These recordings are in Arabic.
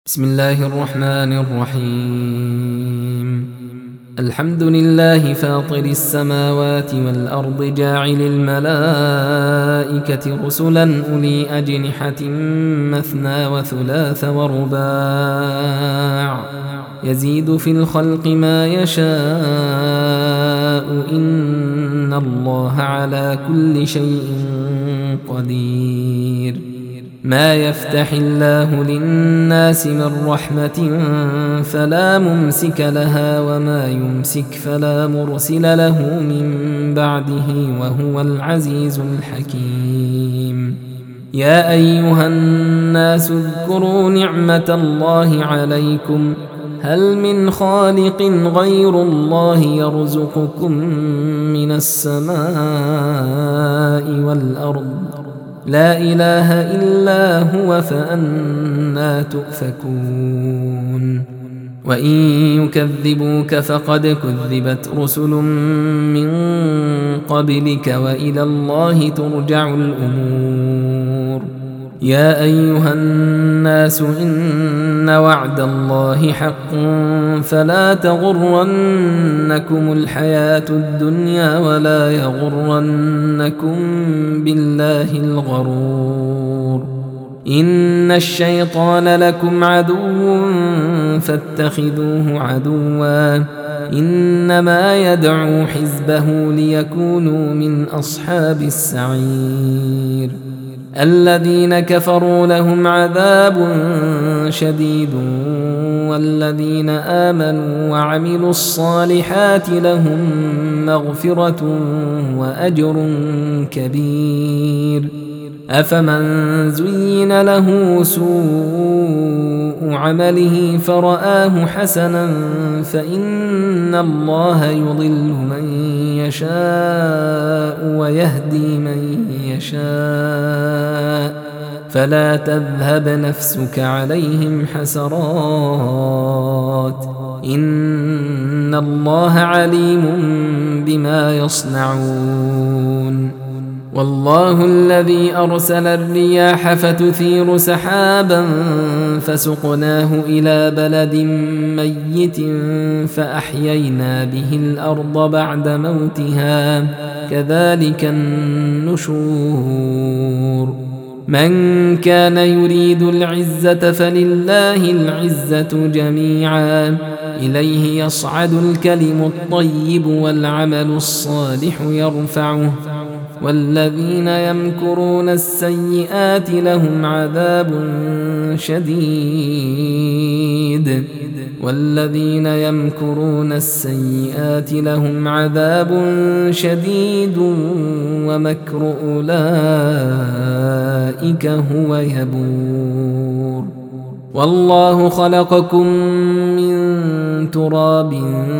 بسم الله الرحمن الرحيم. الحمد لله فاطر السماوات والأرض جاعل الملائكة رسلا أولي أجنحة مثنى وثلاث ورباع يزيد في الخلق ما يشاء إن الله على كل شيء قدير. ما يفتح الله للناس من رحمة فلا ممسك لها وما يمسك فلا مرسل له من بعده وهو العزيز الحكيم. يا أيها الناس اذكروا نعمة الله عليكم هل من خالق غير الله يرزقكم من السماء والأرض لا إله إلا هو فأنى تؤفكون. وإن يكذبوك فقد كذبت رسل من قبلك وإلى الله ترجع الأمور. يا أيها الناس إن وعد الله حق فلا تغرنكم الحياة الدنيا ولا يغرنكم بالله الغرور. إن الشيطان لكم عدو فاتخذوه عدوا إنما يدعو حزبه ليكونوا من أصحاب السعير. الذين كفروا لهم عذاب شديد والذين آمنوا وعملوا الصالحات لهم مغفرة وأجر كبير. أفمن زين له سوء عمله فرآه حسنا فإن الله يضل من يشاء ويهدي من يشاء فلا تذهب نفسك عليهم حسرات إن الله عليم بما يصنعون. والله الذي أرسل الرياح فتثير سحابا فسقناه إلى بلد ميت فأحيينا به الأرض بعد موتها كذلك النشور. من كان يريد العزة فلله العزة جميعا إليه يصعد الكلم الطيب والعمل الصالح يرفعه والذين يمكرون السيئات لهم عذاب شديد والذين يمكرون السيئات لهم عذاب شديد ومكر أولئك هو يبور. والله خلقكم من تراب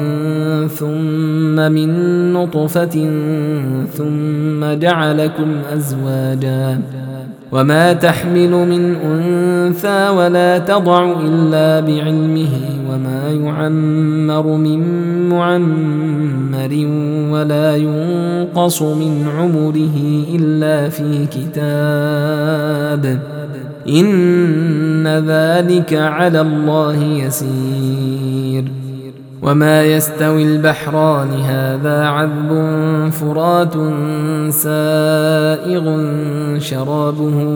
ثم من نطفة ثم جعلكم أزواجا وما تحمل من أنثى ولا تضع إلا بعلمه وما يعمر من معمر ولا ينقص من عمره إلا في كتاب إن ذلك على الله يسير. وما يستوي البحران هذا عذب فرات سائغ شرابه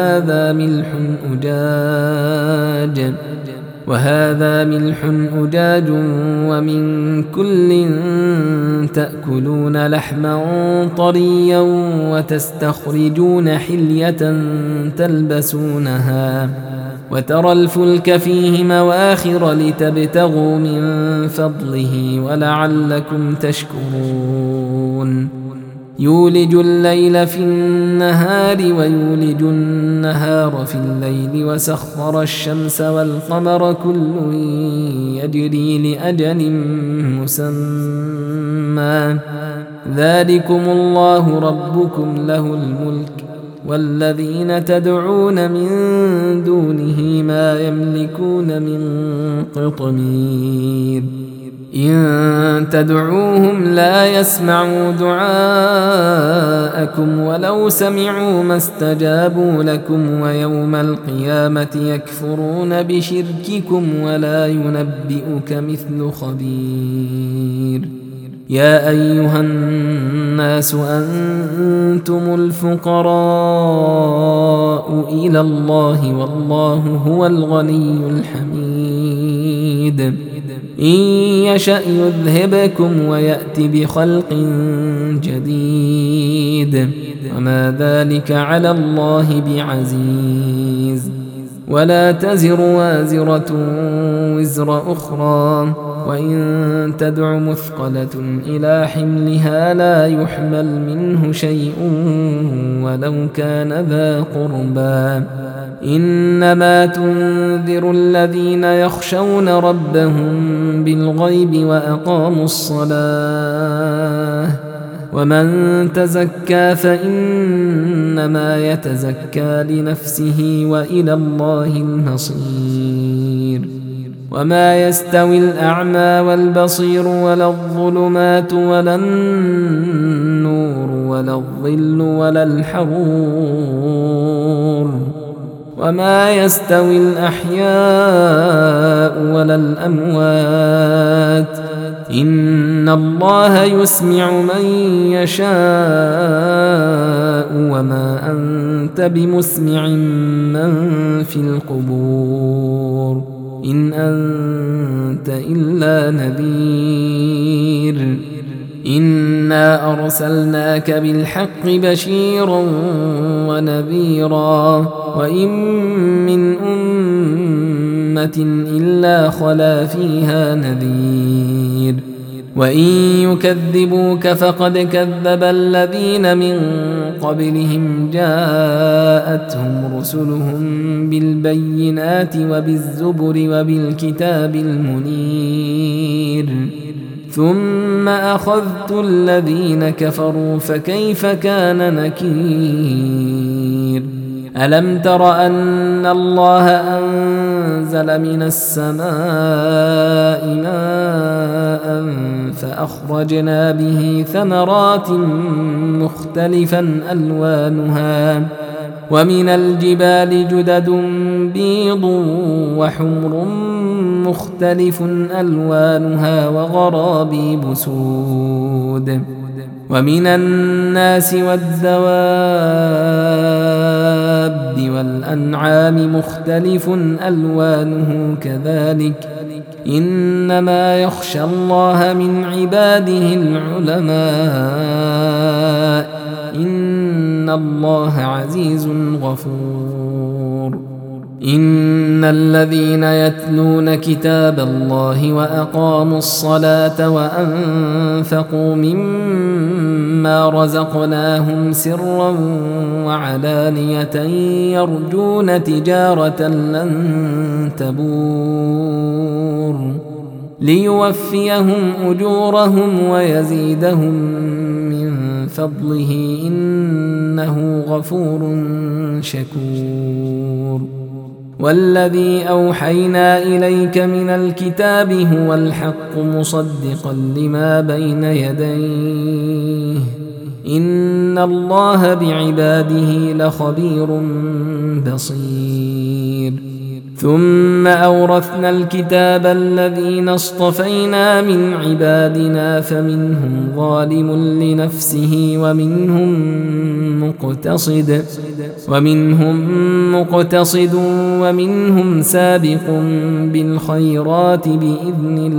وهذا ملح أجاج ومن كل تأكلون لحما طريا وتستخرجون حلية تلبسونها وترى الفلك فيه مواخر لتبتغوا من فضله ولعلكم تشكرون. يولج الليل في النهار ويولج النهار في الليل وسخر الشمس والقمر كل يجري لأجل مسمى ذلكم الله ربكم له الملك والذين تدعون من دونه ما يملكون من قطمير. إن تدعوهم لا يسمعوا دعاءكم ولو سمعوا ما استجابوا لكم ويوم القيامة يكفرون بشرككم ولا ينبئك مثل خبير. يا أيها الناس أنتم الفقراء إلى الله والله هو الغني الحميد. إن يشأ يذهبكم ويأت بخلق جديد وما ذلك على الله بعزيز. ولا تزر وازرة وزر أخرى وإن تدع مثقلة إلى حملها لا يحمل منه شيء ولو كان ذا قربى. إنما تنذر الذين يخشون ربهم بالغيب وأقاموا الصلاة ومن تزكى فإنما يتزكى لنفسه وإلى الله المصير. وما يستوي الأعمى والبصير ولا الظلمات ولا النور ولا الظل ولا الحرور وما يستوي الأحياء ولا الأموات إن الله يسمع من يشاء وما أنت بمسمع من في القبور إن أنت إلا نذير. إنا أرسلناك بالحق بشيرا ونذيرا وإن من أمة إلا خلا فيها نذير وإن يكذبوك فقد كذب الذين من قبلهم جاءتهم رسلهم بالبينات وبالزبر وبالكتاب المنير ثم أخذت الذين كفروا فكيف كان نكير. ألم تر أن الله أنزل من السماء ماء فأخرجنا به ثمرات مختلفا ألوانها ومن الجبال جدد بيض وحمر مختلف ألوانها وغرابيب سود ومن الناس والدواب والأنعام مختلف ألوانه كذلك إنما يخشى الله من عباده العلماء إن الله عزيز غفور. إن الذين يتلون كتاب الله وأقاموا الصلاة وأنفقوا مما رزقناهم سرا وعلانية يرجون تجارة لن تبور ليوفيهم أجورهم ويزيدهم من فضله إنه غفور شكور. والذي أوحينا إليك من الكتاب هو الحق مصدقا لما بين يديه إن الله بعباده لخبير بصير. ثم أورثنا الكتاب الذين اصطفينا من عبادنا فمنهم ظالم لنفسه ومنهم مقتصد ومنهم سابق بالخيرات بإذن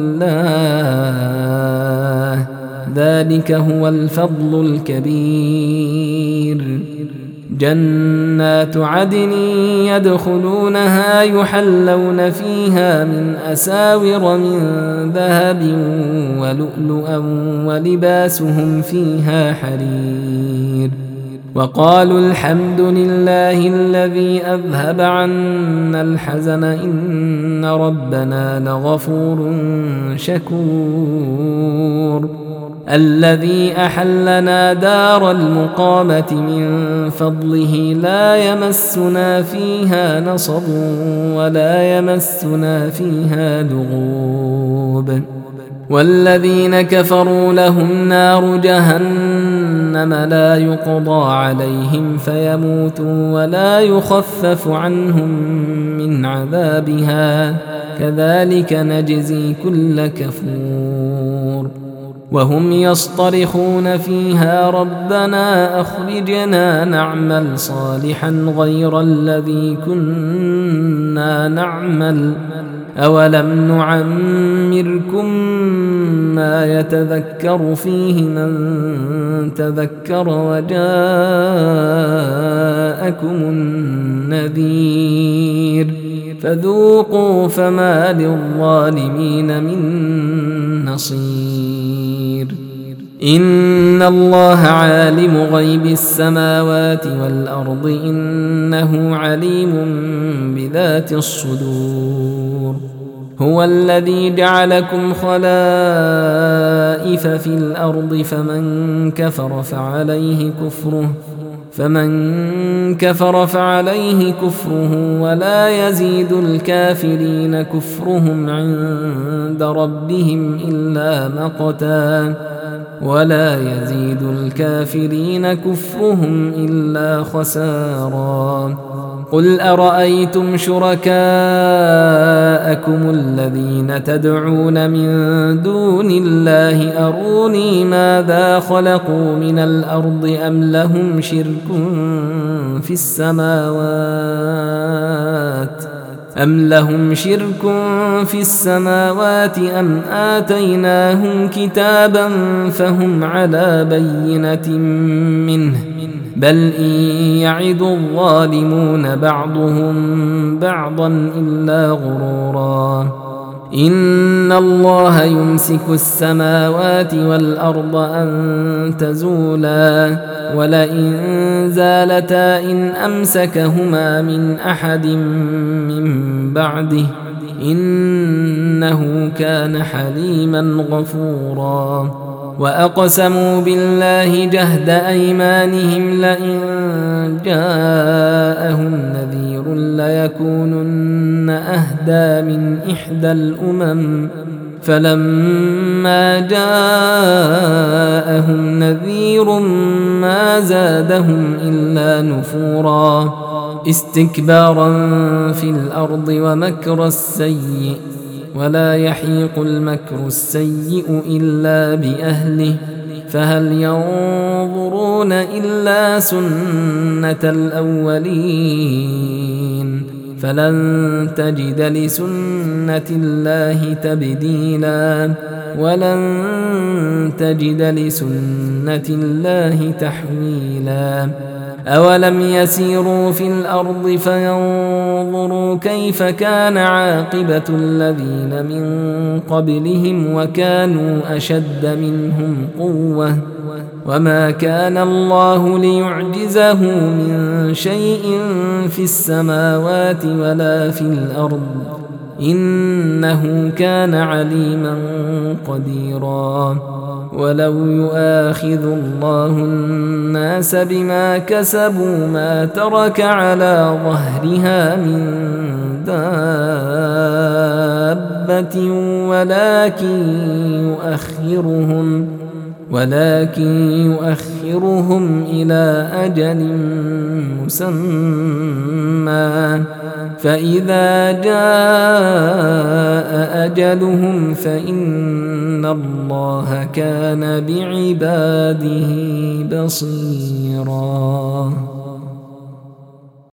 الله ذلك هو الفضل الكبير. جنات عدن يدخلونها يحلون فيها من أساور من ذهب ولؤلؤا ولباسهم فيها حرير. وقالوا الحمد لله الذي أذهب عنا الحزن إن ربنا لغفور شكور. الذي أحلنا دار المقامة من فضله لا يمسنا فيها نصب ولا يمسنا فيها لغوب والذين كفروا لهم نار جهنم لا يقضى عليهم فيموتوا ولا يخفف عنهم من عذابها كذلك نجزي كل كفور وهم يصطرخون فيها ربنا أخرجنا نعمل صالحا غير الذي كنا نعمل أولم نعمركم ما يتذكر فيه من تذكر وجاءكم النذير فذوقوا فما للظالمين من نصير إن الله عالم غيب السماوات والأرض إنه عليم بذات الصدور هو الذي جعلكم خلائف في الأرض فمن كفر فعليه كفره ولا يزيد الكافرين كفرهم عند ربهم إلا مقتا خسارا قل أرأيتم شركاءكم الذين تدعون من دون الله أروني ماذا خلقوا من الأرض أم لهم شرك في السماوات أم آتيناهم كتابا فهم على بينة منه بل إن يعد الظالمون بعضهم بعضا إلا غرورا إن الله يمسك السماوات والأرض أن تزولا ولئن زالتا إن أمسكهما من أحد من بعده إنه كان حليما غفورا وأقسموا بالله جهد أيمانهم لئن جاءهم نذير ليكونن أهدى من إحدى الأمم فلما جاءهم نذير ما زادهم إلا نفورا استكبارا في الأرض ومكر السيء ولا يحيق المكر السيء إلا بأهله فهل ينظرون إلا سنة الأولين فلن تجد لسنة الله تبديلا ولن تجد لسنة الله تحويلا أولم يسيروا في الأرض فينظروا كيف كان عاقبة الذين من قبلهم وكانوا أشد منهم قوة وما كان الله ليعجزه من شيء في السماوات ولا في الأرض إنه كان عليما قديرا ولو يؤاخذ الله الناس بما كسبوا ما ترك على ظهرها من دابة ولكن يؤخرهم إلى أجل مسمى فإذا جاء أجلهم فإن الله كان بعباده بصيرا.